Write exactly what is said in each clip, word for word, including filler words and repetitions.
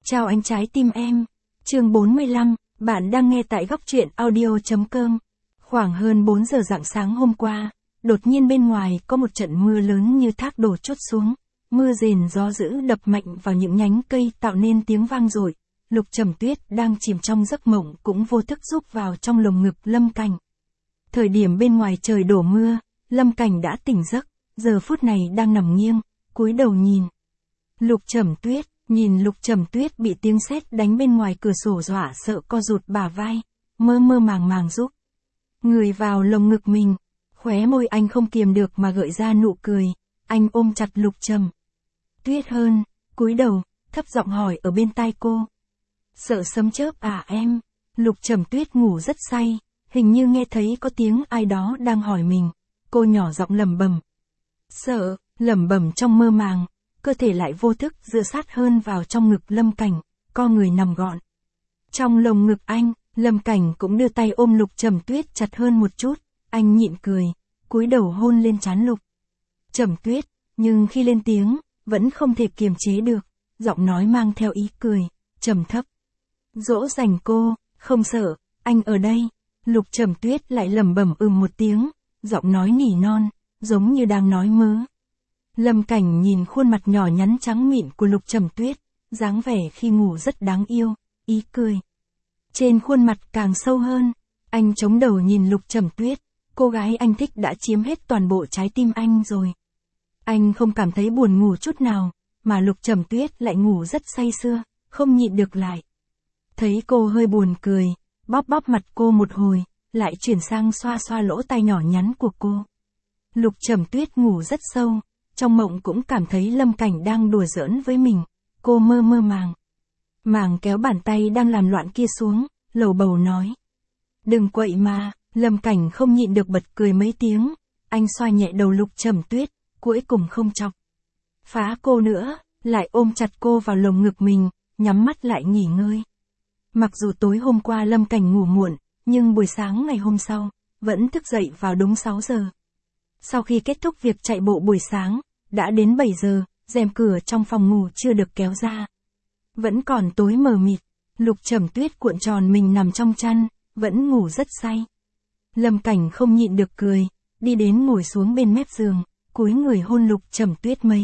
Chào anh trái tim em. Chương bốn mươi lăm, bạn đang nghe tại góc truyện audio.com. Khoảng hơn bốn giờ rạng sáng hôm qua, đột nhiên bên ngoài có một trận mưa lớn như thác đổ trút xuống. Mưa rền gió dữ đập mạnh vào những nhánh cây tạo nên tiếng vang dội. Lục Trầm Tuyết đang chìm trong giấc mộng cũng vô thức rúc vào trong lồng ngực Lâm Cảnh. Thời điểm bên ngoài trời đổ mưa, Lâm Cảnh đã tỉnh giấc, giờ phút này đang nằm nghiêng, cúi đầu nhìn. Lục Trầm Tuyết, nhìn Lục Trầm Tuyết bị tiếng sét đánh bên ngoài cửa sổ dọa sợ co rụt bả vai, mơ mơ màng màng rúc người vào lồng ngực mình, khóe môi anh không kiềm được mà gợi ra nụ cười, anh ôm chặt Lục Trầm Tuyết hơn, cúi đầu, thấp giọng hỏi ở bên tai cô. Sợ sấm chớp à em? Lục Trầm Tuyết ngủ rất say, hình như nghe thấy có tiếng ai đó đang hỏi mình, cô nhỏ giọng lẩm bẩm. Sợ, lẩm bẩm trong mơ màng, cơ thể lại vô thức dựa sát hơn vào trong ngực Lâm Cảnh, co người nằm gọn. Trong lồng ngực anh, Lâm Cảnh cũng đưa tay ôm Lục Trầm Tuyết chặt hơn một chút, anh nhịn cười, cúi đầu hôn lên trán Lục Trầm Tuyết, nhưng khi lên tiếng, vẫn không thể kiềm chế được, giọng nói mang theo ý cười, trầm thấp. Dỗ dành cô, không sợ, anh ở đây. Lục Trầm Tuyết lại lẩm bẩm ừm một tiếng, giọng nói nỉ non, giống như đang nói mớ. Lâm Cảnh nhìn khuôn mặt nhỏ nhắn trắng mịn của Lục Trầm Tuyết, dáng vẻ khi ngủ rất đáng yêu, ý cười trên khuôn mặt càng sâu hơn. Anh chống đầu nhìn Lục Trầm Tuyết, cô gái anh thích đã chiếm hết toàn bộ trái tim anh rồi. Anh không cảm thấy buồn ngủ chút nào, mà Lục Trầm Tuyết lại ngủ rất say sưa, không nhịn được lại. Thấy cô hơi buồn cười, bóp bóp mặt cô một hồi, lại chuyển sang xoa xoa lỗ tai nhỏ nhắn của cô. Lục Trầm Tuyết ngủ rất sâu, trong mộng cũng cảm thấy Lâm Cảnh đang đùa giỡn với mình, cô mơ mơ màng. Màng kéo bàn tay đang làm loạn kia xuống, lầu bầu nói. Đừng quậy mà, Lâm Cảnh không nhịn được bật cười mấy tiếng, anh xoa nhẹ đầu Lục Trầm Tuyết, cuối cùng không chọc phá cô nữa, lại ôm chặt cô vào lồng ngực mình, nhắm mắt lại nghỉ ngơi. Mặc dù tối hôm qua Lâm Cảnh ngủ muộn, nhưng buổi sáng ngày hôm sau, vẫn thức dậy vào đúng sáu giờ. Sau khi kết thúc việc chạy bộ buổi sáng, đã đến bảy giờ, rèm cửa trong phòng ngủ chưa được kéo ra. Vẫn còn tối mờ mịt, Lục Trầm Tuyết cuộn tròn mình nằm trong chăn, vẫn ngủ rất say. Lâm Cảnh không nhịn được cười, đi đến ngồi xuống bên mép giường, cúi người hôn Lục Trầm Tuyết mấy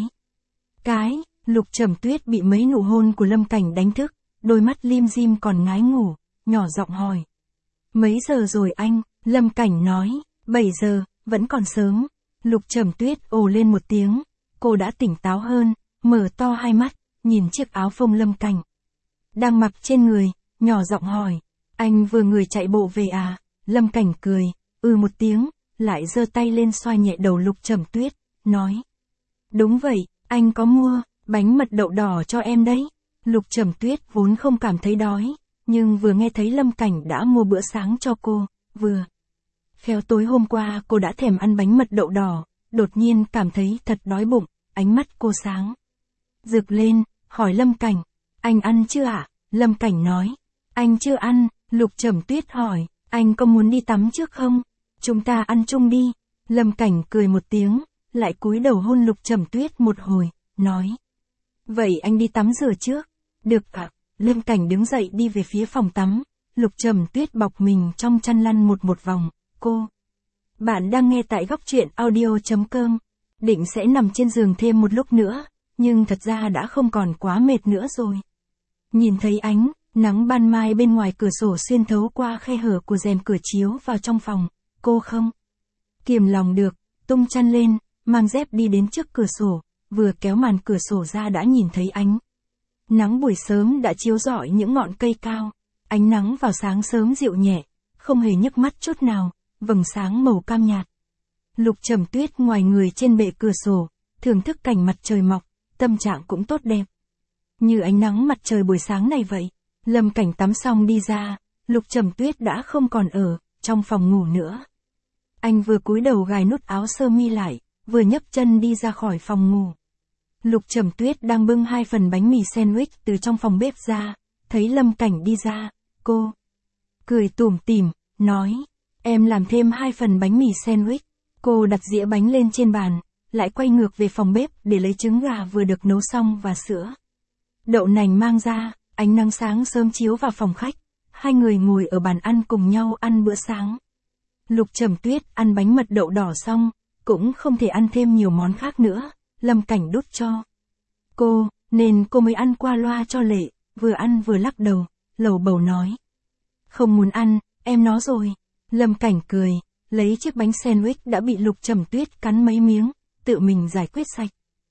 cái. Lục Trầm Tuyết bị mấy nụ hôn của Lâm Cảnh đánh thức, đôi mắt lim dim còn ngái ngủ, nhỏ giọng hỏi. Mấy giờ rồi anh? Lâm Cảnh nói, bảy giờ, vẫn còn sớm. Lục Trầm Tuyết ồ lên một tiếng, cô đã tỉnh táo hơn, mở to hai mắt, nhìn chiếc áo phông Lâm Cảnh đang mặc trên người, nhỏ giọng hỏi, anh vừa người chạy bộ về à? Lâm Cảnh cười, ừ một tiếng, lại giơ tay lên xoa nhẹ đầu Lục Trầm Tuyết, nói. Đúng vậy, anh có mua bánh mật đậu đỏ cho em đấy. Lục Trầm Tuyết vốn không cảm thấy đói, nhưng vừa nghe thấy Lâm Cảnh đã mua bữa sáng cho cô, vừa khéo tối hôm qua cô đã thèm ăn bánh mật đậu đỏ, đột nhiên cảm thấy thật đói bụng, ánh mắt cô sáng rực lên, hỏi Lâm Cảnh, anh ăn chưa ạ? Lâm Cảnh nói, anh chưa ăn. Lục Trầm Tuyết hỏi, anh có muốn đi tắm trước không? Chúng ta ăn chung đi. Lâm Cảnh cười một tiếng, lại cúi đầu hôn Lục Trầm Tuyết một hồi, nói. Vậy anh đi tắm rửa trước. Được ạ. Lâm Cảnh đứng dậy đi về phía phòng tắm, Lục Trầm Tuyết bọc mình trong chăn lăn một một vòng, cô. Bạn đang nghe tại góc truyện audio.com, định sẽ nằm trên giường thêm một lúc nữa, nhưng thật ra đã không còn quá mệt nữa rồi. Nhìn thấy ánh nắng ban mai bên ngoài cửa sổ xuyên thấu qua khe hở của rèm cửa chiếu vào trong phòng, cô không kiềm lòng được, tung chăn lên, mang dép đi đến trước cửa sổ, vừa kéo màn cửa sổ ra đã nhìn thấy ánh nắng buổi sớm đã chiếu rọi những ngọn cây cao, ánh nắng vào sáng sớm dịu nhẹ, không hề nhức mắt chút nào, vầng sáng màu cam nhạt. Lục Trầm Tuyết ngoài người trên bệ cửa sổ, thưởng thức cảnh mặt trời mọc, tâm trạng cũng tốt đẹp. Như ánh nắng mặt trời buổi sáng này vậy. Lâm Cảnh tắm xong đi ra, Lục Trầm Tuyết đã không còn ở trong phòng ngủ nữa. Anh vừa cúi đầu gài nút áo sơ mi lại, vừa nhấc chân đi ra khỏi phòng ngủ. Lục Trầm Tuyết đang bưng hai phần bánh mì sandwich từ trong phòng bếp ra, thấy Lâm Cảnh đi ra, cô cười tủm tỉm, nói, em làm thêm hai phần bánh mì sandwich. Cô đặt dĩa bánh lên trên bàn, lại quay ngược về phòng bếp để lấy trứng gà vừa được nấu xong và sữa đậu nành mang ra. Ánh nắng sáng sớm chiếu vào phòng khách, hai người ngồi ở bàn ăn cùng nhau ăn bữa sáng. Lục Trầm Tuyết ăn bánh mật đậu đỏ xong, cũng không thể ăn thêm nhiều món khác nữa, Lâm Cảnh đút cho cô, nên cô mới ăn qua loa cho lệ, vừa ăn vừa lắc đầu, lầu bầu nói. Không muốn ăn, em nó rồi. Lâm Cảnh cười, lấy chiếc bánh sandwich đã bị Lục Trầm Tuyết cắn mấy miếng, tự mình giải quyết sạch.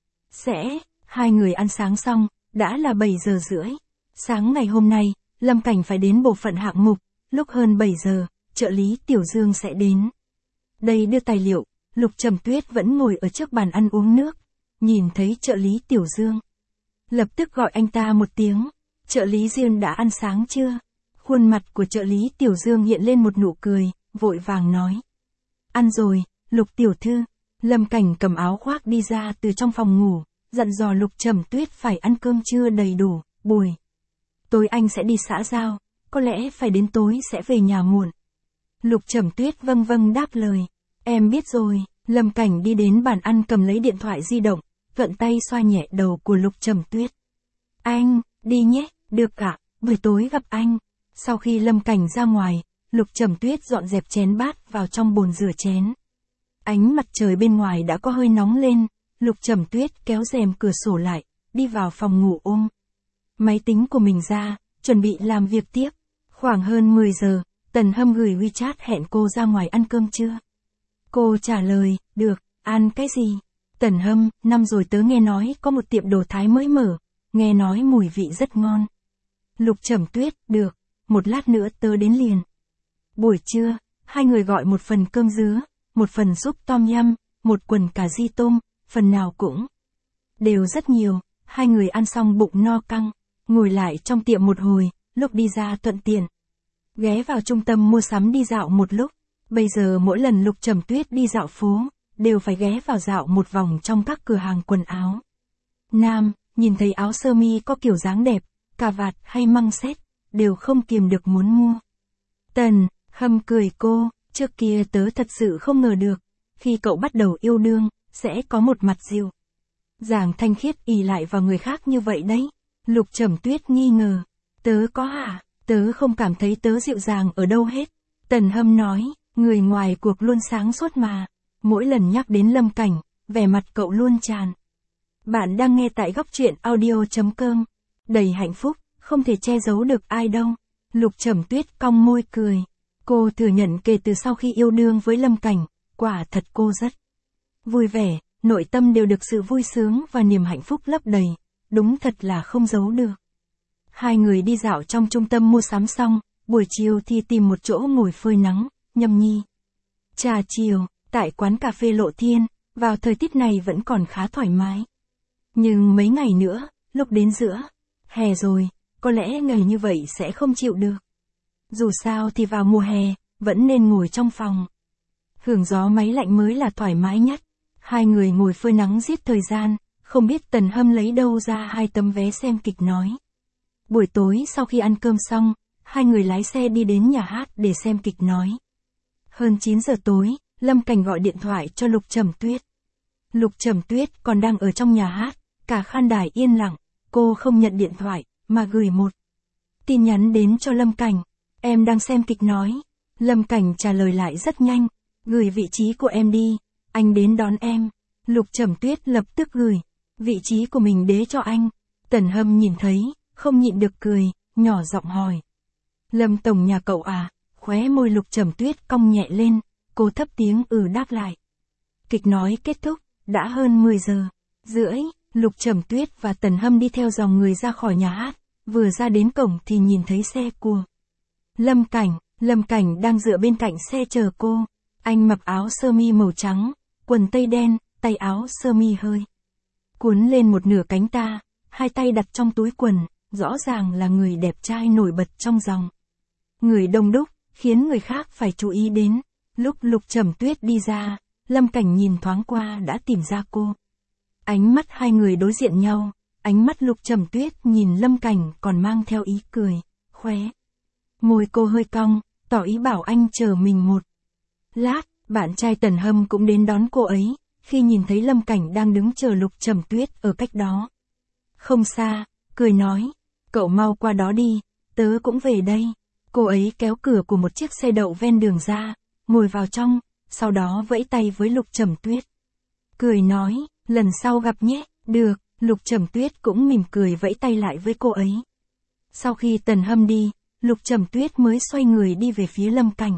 Sẽ, hai người ăn sáng xong, đã là bảy giờ rưỡi. Sáng ngày hôm nay, Lâm Cảnh phải đến bộ phận hạng mục, lúc hơn bảy giờ, trợ lý Tiểu Dương sẽ đến. Đây đưa tài liệu, Lục Trầm Tuyết vẫn ngồi ở trước bàn ăn uống nước, nhìn thấy trợ lý Tiểu Dương. Lập tức gọi anh ta một tiếng, trợ lý Dương đã ăn sáng chưa? Khuôn mặt của trợ lý Tiểu Dương hiện lên một nụ cười, vội vàng nói. Ăn rồi, Lục tiểu thư. Lâm Cảnh cầm áo khoác đi ra từ trong phòng ngủ, dặn dò Lục Trầm Tuyết phải ăn cơm trưa đầy đủ, buổi tối anh sẽ đi xã giao, có lẽ phải đến tối sẽ về nhà muộn. Lục Trầm Tuyết vâng vâng đáp lời, em biết rồi. Lâm Cảnh đi đến bàn ăn cầm lấy điện thoại di động, thuận tay xoa nhẹ đầu của Lục Trầm Tuyết. Anh, đi nhé, được ạ, buổi tối gặp anh. Sau khi Lâm Cảnh ra ngoài, Lục Trầm Tuyết dọn dẹp chén bát vào trong bồn rửa chén. Ánh mặt trời bên ngoài đã có hơi nóng lên, Lục Trầm Tuyết kéo rèm cửa sổ lại, đi vào phòng ngủ ôm máy tính của mình ra, chuẩn bị làm việc tiếp. Khoảng hơn mười giờ, Tần Hâm gửi WeChat hẹn cô ra ngoài ăn cơm trưa. Cô trả lời, được, ăn cái gì? Tần Hâm, năm rồi tớ nghe nói có một tiệm đồ Thái mới mở, nghe nói mùi vị rất ngon. Lục Trầm Tuyết, được, một lát nữa tớ đến liền. Buổi trưa, hai người gọi một phần cơm dứa, một phần súp tom yum, một quần cà ri tôm, phần nào cũng đều rất nhiều. Hai người ăn xong bụng no căng, ngồi lại trong tiệm một hồi, lúc đi ra thuận tiện. Ghé vào trung tâm mua sắm đi dạo một lúc. Bây giờ mỗi lần Lục Trầm Tuyết đi dạo phố, đều phải ghé vào dạo một vòng trong các cửa hàng quần áo. Nam, nhìn thấy áo sơ mi có kiểu dáng đẹp, cà vạt hay măng xét, đều không kiềm được muốn mua. Tần Hâm cười cô, trước kia tớ thật sự không ngờ được, khi cậu bắt đầu yêu đương, sẽ có một mặt dịu dàng thanh khiết ỷ lại vào người khác như vậy đấy. Lục Trầm Tuyết nghi ngờ, tớ có hả? Tớ không cảm thấy tớ dịu dàng ở đâu hết. Tần Hâm nói, người ngoài cuộc luôn sáng suốt mà. Mỗi lần nhắc đến Lâm Cảnh, vẻ mặt cậu luôn tràn. Bạn đang nghe tại góc truyện audio chấm com. Đầy hạnh phúc, không thể che giấu được ai đâu. Lục Trầm Tuyết cong môi cười. Cô thừa nhận kể từ sau khi yêu đương với Lâm Cảnh, quả thật cô rất vui vẻ, nội tâm đều được sự vui sướng và niềm hạnh phúc lấp đầy. Đúng thật là không giấu được. Hai người đi dạo trong trung tâm mua sắm xong, buổi chiều thì tìm một chỗ ngồi phơi nắng, nhâm nhi trà chiều, tại quán cà phê Lộ Thiên, vào thời tiết này vẫn còn khá thoải mái. Nhưng mấy ngày nữa, lúc đến giữa hè rồi, có lẽ ngày như vậy sẽ không chịu được. Dù sao thì vào mùa hè, vẫn nên ngồi trong phòng. Hưởng gió máy lạnh mới là thoải mái nhất. Hai người ngồi phơi nắng giết thời gian, không biết Tần Hâm lấy đâu ra hai tấm vé xem kịch nói. Buổi tối sau khi ăn cơm xong, hai người lái xe đi đến nhà hát để xem kịch nói. Hơn chín giờ tối, Lâm Cảnh gọi điện thoại cho Lục Trầm Tuyết. Lục Trầm Tuyết còn đang ở trong nhà hát, cả khán đài yên lặng, cô không nhận điện thoại, mà gửi một tin nhắn đến cho Lâm Cảnh. Em đang xem kịch nói. Lâm Cảnh trả lời lại rất nhanh, gửi vị trí của em đi, anh đến đón em. Lục Trầm Tuyết lập tức gửi vị trí của mình đế cho anh. Tần Hâm nhìn thấy, không nhịn được cười, nhỏ giọng hỏi. Lâm tổng nhà cậu à? Khóe môi Lục Trầm Tuyết cong nhẹ lên, cô thấp tiếng ừ đáp lại. Kịch nói kết thúc, đã hơn mười giờ rưỡi, Lục Trầm Tuyết và Tần Hâm đi theo dòng người ra khỏi nhà hát, vừa ra đến cổng thì nhìn thấy xe của Lâm Cảnh. Lâm Cảnh đang dựa bên cạnh xe chờ cô. Anh mặc áo sơ mi màu trắng, quần tây đen, tay áo sơ mi hơi cuốn lên một nửa cánh ta, hai tay đặt trong túi quần, rõ ràng là người đẹp trai nổi bật trong dòng người đông đúc, khiến người khác phải chú ý đến. Lúc Lục Trầm Tuyết đi ra, Lâm Cảnh nhìn thoáng qua đã tìm ra cô. Ánh mắt hai người đối diện nhau, ánh mắt Lục Trầm Tuyết nhìn Lâm Cảnh còn mang theo ý cười, khóe môi cô hơi cong, tỏ ý bảo anh chờ mình một lát. Bạn trai Tần Hâm cũng đến đón cô ấy, khi nhìn thấy Lâm Cảnh đang đứng chờ Lục Trầm Tuyết ở cách đó không xa, cười nói, cậu mau qua đó đi, tớ cũng về đây. Cô ấy kéo cửa của một chiếc xe đậu ven đường ra, ngồi vào trong, sau đó vẫy tay với Lục Trầm Tuyết. Cười nói, lần sau gặp nhé, được, Lục Trầm Tuyết cũng mỉm cười vẫy tay lại với cô ấy. Sau khi Tần Hâm đi, Lục Trầm Tuyết mới xoay người đi về phía Lâm Cảnh.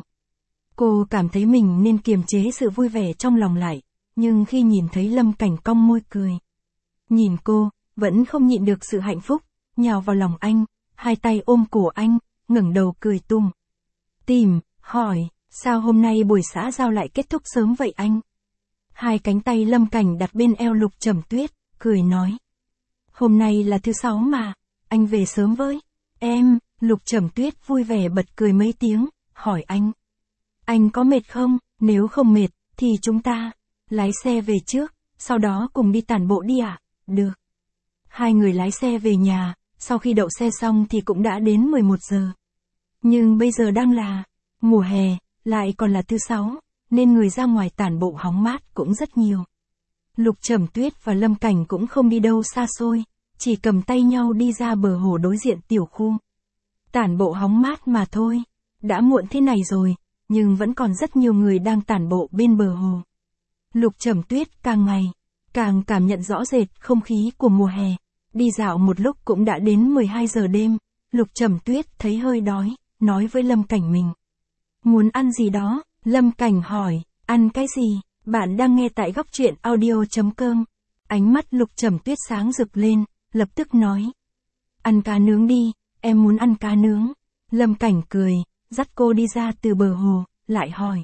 Cô cảm thấy mình nên kiềm chế sự vui vẻ trong lòng lại, nhưng khi nhìn thấy Lâm Cảnh cong môi cười. Nhìn cô, vẫn không nhịn được sự hạnh phúc, nhào vào lòng anh, hai tay ôm cổ anh, ngẩng đầu cười tùm tìm, hỏi, sao hôm nay buổi xã giao lại kết thúc sớm vậy anh? Hai cánh tay Lâm Cảnh đặt bên eo Lục Trầm Tuyết, cười nói. Hôm nay là thứ sáu mà, anh về sớm với. Em, Lục Trầm Tuyết vui vẻ bật cười mấy tiếng, hỏi anh. Anh có mệt không? Nếu không mệt, thì chúng ta lái xe về trước, sau đó cùng đi tản bộ đi ạ? À? Được. Hai người lái xe về nhà, sau khi đậu xe xong thì cũng đã đến mười một giờ. Nhưng bây giờ đang là mùa hè, lại còn là thứ sáu, nên người ra ngoài tản bộ hóng mát cũng rất nhiều. Lục Trầm Tuyết và Lâm Cảnh cũng không đi đâu xa xôi, chỉ cầm tay nhau đi ra bờ hồ đối diện tiểu khu. Tản bộ hóng mát mà thôi, đã muộn thế này rồi, nhưng vẫn còn rất nhiều người đang tản bộ bên bờ hồ. Lục Trầm Tuyết càng ngày, càng cảm nhận rõ rệt không khí của mùa hè. Đi dạo một lúc cũng đã đến mười hai giờ đêm, Lục Trầm Tuyết thấy hơi đói, nói với Lâm Cảnh mình. Muốn ăn gì đó? Lâm Cảnh hỏi, ăn cái gì? Bạn đang nghe tại góc truyện audio chấm com. Ánh mắt Lục Trầm Tuyết sáng rực lên, lập tức nói. Ăn cá nướng đi, em muốn ăn cá nướng. Lâm Cảnh cười, dắt cô đi ra từ bờ hồ, lại hỏi.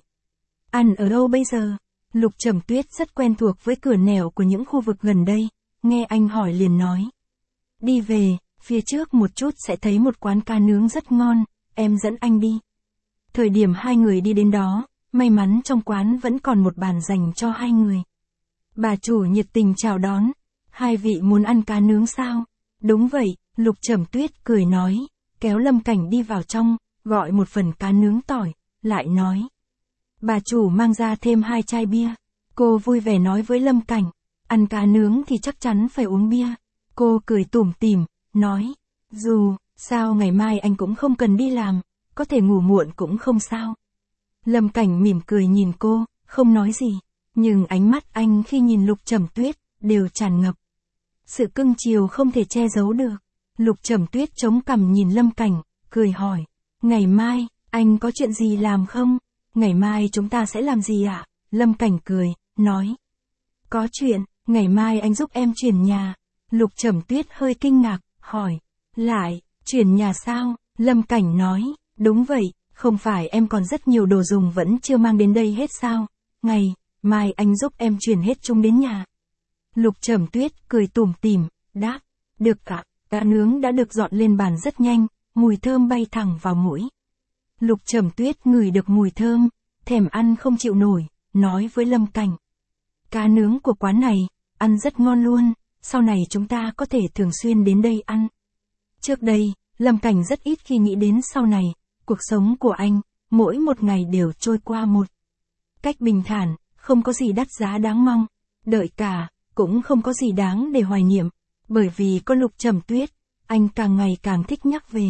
Ăn ở đâu bây giờ? Lục Trầm Tuyết rất quen thuộc với cửa nẻo của những khu vực gần đây, nghe anh hỏi liền nói. Đi về, phía trước một chút sẽ thấy một quán cá nướng rất ngon, em dẫn anh đi. Thời điểm hai người đi đến đó, may mắn trong quán vẫn còn một bàn dành cho hai người. Bà chủ nhiệt tình chào đón, hai vị muốn ăn cá nướng sao? Đúng vậy, Lục Trầm Tuyết cười nói, kéo Lâm Cảnh đi vào trong, gọi một phần cá nướng tỏi, lại nói. Bà chủ mang ra thêm hai chai bia. Cô vui vẻ nói với Lâm Cảnh, ăn cá nướng thì chắc chắn phải uống bia. Cô cười tủm tỉm, nói, dù sao ngày mai anh cũng không cần đi làm, có thể ngủ muộn cũng không sao. Lâm Cảnh mỉm cười nhìn cô, không nói gì, nhưng ánh mắt anh khi nhìn Lục Trầm Tuyết, đều tràn ngập sự cưng chiều không thể che giấu được. Lục Trầm Tuyết chống cằm nhìn Lâm Cảnh, cười hỏi, ngày mai, anh có chuyện gì làm không? Ngày mai chúng ta sẽ làm gì ạ? À? Lâm Cảnh cười, nói, có chuyện, ngày mai anh giúp em chuyển nhà. Lục Trầm Tuyết hơi kinh ngạc, hỏi, lại, chuyển nhà sao? Lâm Cảnh nói, đúng vậy, không phải em còn rất nhiều đồ dùng vẫn chưa mang đến đây hết sao? Ngày mai anh giúp em chuyển hết chúng đến nhà. Lục Trầm Tuyết cười tủm tỉm, đáp, được cả, cá nướng đã được dọn lên bàn rất nhanh, mùi thơm bay thẳng vào mũi. Lục Trầm Tuyết ngửi được mùi thơm, thèm ăn không chịu nổi, nói với Lâm Cảnh. Cá nướng của quán này, ăn rất ngon luôn, sau này chúng ta có thể thường xuyên đến đây ăn. Trước đây, Lâm Cảnh rất ít khi nghĩ đến sau này, cuộc sống của anh, mỗi một ngày đều trôi qua một cách bình thản, không có gì đắt giá đáng mong, đợi cả, cũng không có gì đáng để hoài niệm, bởi vì có Lục Trầm Tuyết, anh càng ngày càng thích nhắc về.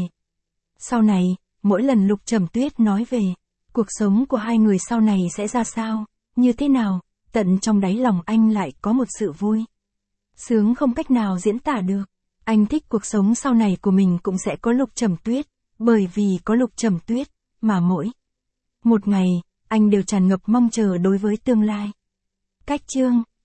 Sau này, mỗi lần Lục Trầm Tuyết nói về, cuộc sống của hai người sau này sẽ ra sao, như thế nào, tận trong đáy lòng anh lại có một sự vui sướng không cách nào diễn tả được. Anh thích cuộc sống sau này của mình cũng sẽ có Lục Trầm Tuyết, bởi vì có Lục Trầm Tuyết, mà mỗi một ngày, anh đều tràn ngập mong chờ đối với tương lai. Cách chương